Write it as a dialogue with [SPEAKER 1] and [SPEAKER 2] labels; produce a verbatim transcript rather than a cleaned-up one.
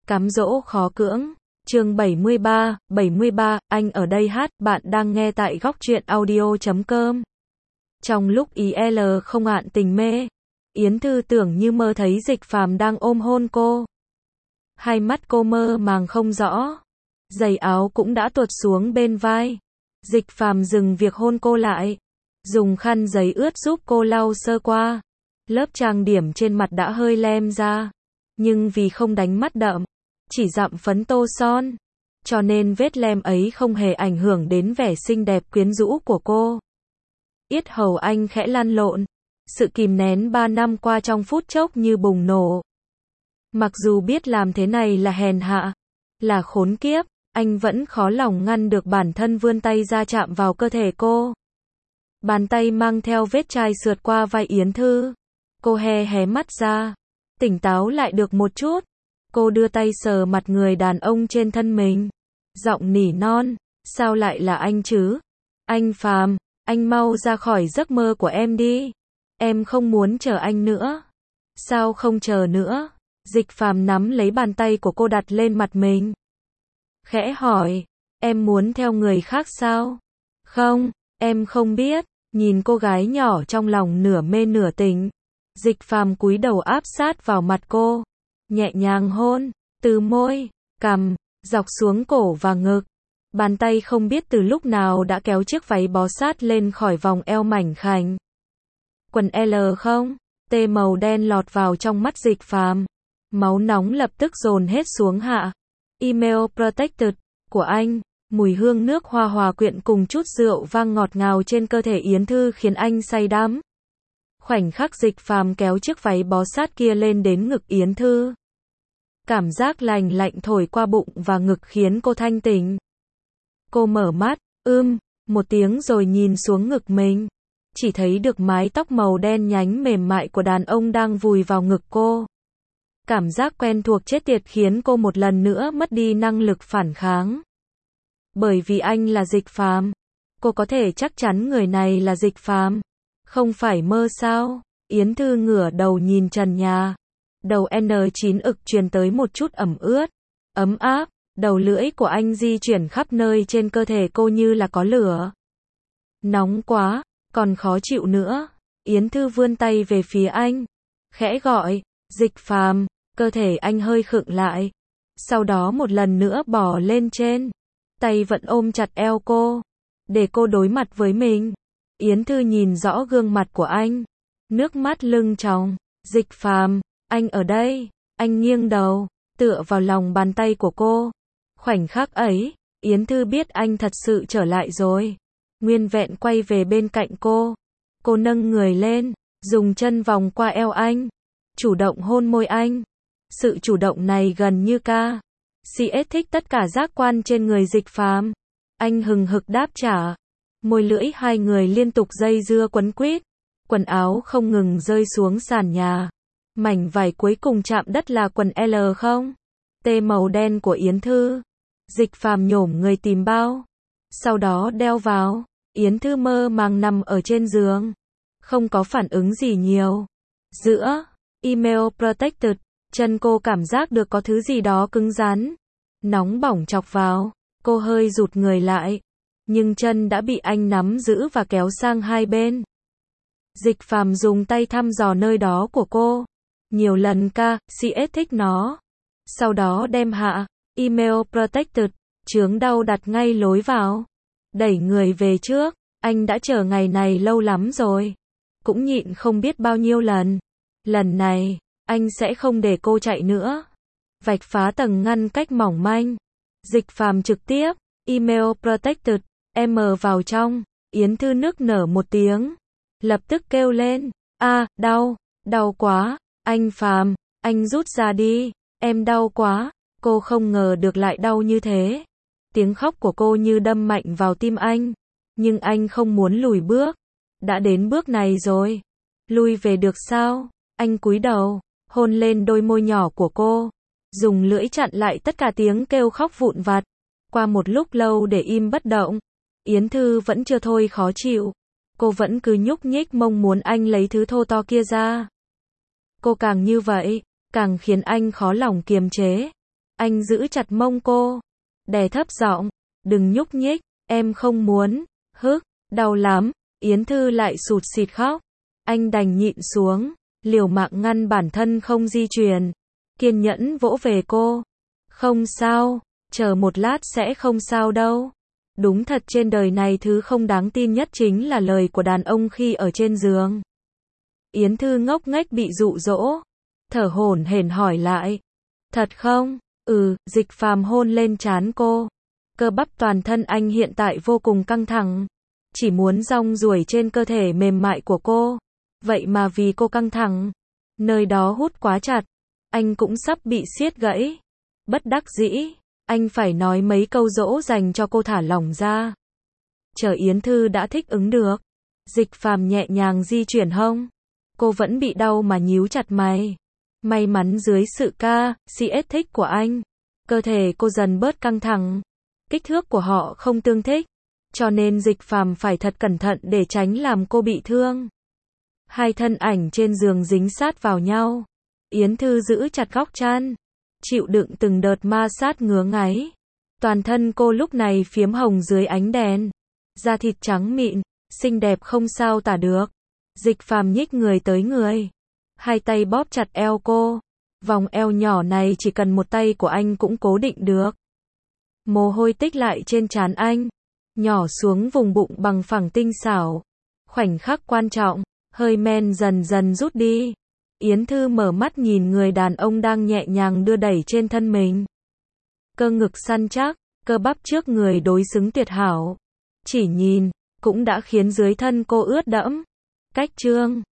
[SPEAKER 1] Cám dỗ khó cưỡng. Chương bảy mươi ba, bảy mươi ba, anh ở đây hát, bạn đang nghe tại góc truyện audio chấm com. Trong lúc i lờ không ạn tình mê, Yến Thư tưởng như mơ thấy Dịch Phàm đang ôm hôn cô. Hai mắt cô mơ màng không rõ, giày áo cũng đã tuột xuống bên vai. Dịch Phàm dừng việc hôn cô lại, dùng khăn giấy ướt giúp cô lau sơ qua. Lớp trang điểm trên mặt đã hơi lem ra, nhưng vì không đánh mắt đậm, chỉ dặm phấn tô son, cho nên vết lem ấy không hề ảnh hưởng đến vẻ xinh đẹp quyến rũ của cô. Yết hầu anh khẽ lăn lộn, sự kìm nén ba năm qua trong phút chốc như bùng nổ. Mặc dù biết làm thế này là hèn hạ, là khốn kiếp, anh vẫn khó lòng ngăn được bản thân vươn tay ra chạm vào cơ thể cô. Bàn tay mang theo vết chai sượt qua vai Yến Thư. Cô hé hé mắt ra, tỉnh táo lại được một chút. Cô đưa tay sờ mặt người đàn ông trên thân mình, giọng nỉ non, sao lại là anh chứ? Anh Phàm, anh mau ra khỏi giấc mơ của em đi. Em không muốn chờ anh nữa. Sao không chờ nữa? Dịch Phàm nắm lấy bàn tay của cô đặt lên mặt mình. Khẽ hỏi, em muốn theo người khác sao? Không, em không biết. Nhìn cô gái nhỏ trong lòng nửa mê nửa tỉnh, Dịch Phàm cúi đầu áp sát vào mặt cô, nhẹ nhàng hôn, từ môi, cằm, dọc xuống cổ và ngực. Bàn tay không biết từ lúc nào đã kéo chiếc váy bó sát lên khỏi vòng eo mảnh khảnh. Quần L không, T màu đen lọt vào trong mắt Dịch Phàm. Máu nóng lập tức dồn hết xuống hạ. Email Protected của anh, mùi hương nước hoa hòa quyện cùng chút rượu vang ngọt ngào trên cơ thể Yến Thư khiến anh say đắm. Khoảnh khắc Dịch Phàm kéo chiếc váy bó sát kia lên đến ngực Yến Thư. Cảm giác lành lạnh thổi qua bụng và ngực khiến cô thanh tỉnh. Cô mở mắt, ưm, một tiếng rồi nhìn xuống ngực mình. Chỉ thấy được mái tóc màu đen nhánh mềm mại của đàn ông đang vùi vào ngực cô. Cảm giác quen thuộc chết tiệt khiến cô một lần nữa mất đi năng lực phản kháng. Bởi vì anh là Dịch Phàm, cô có thể chắc chắn người này là Dịch Phàm. Không phải mơ sao? Yến Thư ngửa đầu nhìn trần nhà. Đầu N chín ực truyền tới một chút ẩm ướt, ấm áp. Đầu lưỡi của anh di chuyển khắp nơi trên cơ thể cô như là có lửa. Nóng quá, còn khó chịu nữa. Yến Thư vươn tay về phía anh, khẽ gọi, Dịch Phàm. Cơ thể anh hơi khựng lại, sau đó một lần nữa bò lên trên. Tay vẫn ôm chặt eo cô, để cô đối mặt với mình. Yến Thư nhìn rõ gương mặt của anh, nước mắt lưng tròng. Dịch Phàm, anh ở đây. Anh nghiêng đầu, tựa vào lòng bàn tay của cô. Khoảnh khắc ấy, Yến Thư biết anh thật sự trở lại rồi. Nguyên vẹn quay về bên cạnh cô. Cô nâng người lên, dùng chân vòng qua eo anh, chủ động hôn môi anh. Sự chủ động này gần như ca xê ét thích tất cả giác quan trên người Dịch Phàm. Anh hừng hực đáp trả. Môi lưỡi hai người liên tục dây dưa quấn quýt. Quần áo không ngừng rơi xuống sàn nhà. Mảnh vải cuối cùng chạm đất là quần L không, T màu đen của Yến Thư. Dịch Phàm nhổm người tìm bao, sau đó đeo vào. Yến Thư mơ màng nằm ở trên giường, không có phản ứng gì nhiều. Giữa Email Protected, chân cô cảm giác được có thứ gì đó cứng rắn, nóng bỏng chọc vào. Cô hơi rụt người lại, nhưng chân đã bị anh nắm giữ và kéo sang hai bên. Dịch Phàm dùng tay thăm dò nơi đó của cô, nhiều lần ca xê ét thích nó. Sau đó đem hạ Email Protected, chướng đau đặt ngay lối vào. Đẩy người về trước, anh đã chờ ngày này lâu lắm rồi. Cũng nhịn không biết bao nhiêu lần. Lần này, anh sẽ không để cô chạy nữa. Vạch phá tầng ngăn cách mỏng manh. Dịch Phàm trực tiếp, Email Protected, em vào trong. Yến Thư nức nở một tiếng, lập tức kêu lên, a, đau, đau quá. Anh Phàm, anh rút ra đi, em đau quá. Cô không ngờ được lại đau như thế. Tiếng khóc của cô như đâm mạnh vào tim anh. Nhưng anh không muốn lùi bước. Đã đến bước này rồi. Lui về được sao? Anh cúi đầu, hôn lên đôi môi nhỏ của cô. Dùng lưỡi chặn lại tất cả tiếng kêu khóc vụn vặt. Qua một lúc lâu để im bất động. Yến Thư vẫn chưa thôi khó chịu. Cô vẫn cứ nhúc nhích mong muốn anh lấy thứ thô to kia ra. Cô càng như vậy, càng khiến anh khó lòng kiềm chế. Anh giữ chặt mông cô, đè thấp giọng, đừng nhúc nhích, em không muốn, hức, đau lắm, Yến Thư lại sụt sịt khóc. Anh đành nhịn xuống, liều mạng ngăn bản thân không di chuyển, kiên nhẫn vỗ về cô. Không sao, chờ một lát sẽ không sao đâu. Đúng thật trên đời này thứ không đáng tin nhất chính là lời của đàn ông khi ở trên giường. Yến Thư ngốc nghếch bị dụ dỗ, thở hổn hển hỏi lại. Thật không? Ừ, Dịch Phàm hôn lên trán cô. Cơ bắp toàn thân anh hiện tại vô cùng căng thẳng, chỉ muốn rong ruổi trên cơ thể mềm mại của cô. Vậy mà vì cô căng thẳng, nơi đó hút quá chặt, anh cũng sắp bị siết gãy. Bất đắc dĩ, anh phải nói mấy câu dỗ dành cho cô thả lỏng ra. Chờ Yến Thư đã thích ứng được, Dịch Phàm nhẹ nhàng di chuyển hông. Cô vẫn bị đau mà nhíu chặt mày. May mắn dưới sự ca, si ết thích của anh, cơ thể cô dần bớt căng thẳng. Kích thước của họ không tương thích, cho nên Dịch Phàm phải thật cẩn thận để tránh làm cô bị thương. Hai thân ảnh trên giường dính sát vào nhau. Yến Thư giữ chặt góc chăn, chịu đựng từng đợt ma sát ngứa ngáy. Toàn thân cô lúc này phiếm hồng dưới ánh đèn, da thịt trắng mịn, xinh đẹp không sao tả được. Dịch Phàm nhích người tới người, hai tay bóp chặt eo cô. Vòng eo nhỏ này chỉ cần một tay của anh cũng cố định được. Mồ hôi tích lại trên trán anh, nhỏ xuống vùng bụng bằng phẳng tinh xảo. Khoảnh khắc quan trọng, hơi men dần dần rút đi. Yến Thư mở mắt nhìn người đàn ông đang nhẹ nhàng đưa đẩy trên thân mình. Cơ ngực săn chắc, cơ bắp trước người đối xứng tuyệt hảo. Chỉ nhìn, cũng đã khiến dưới thân cô ướt đẫm. Cách chương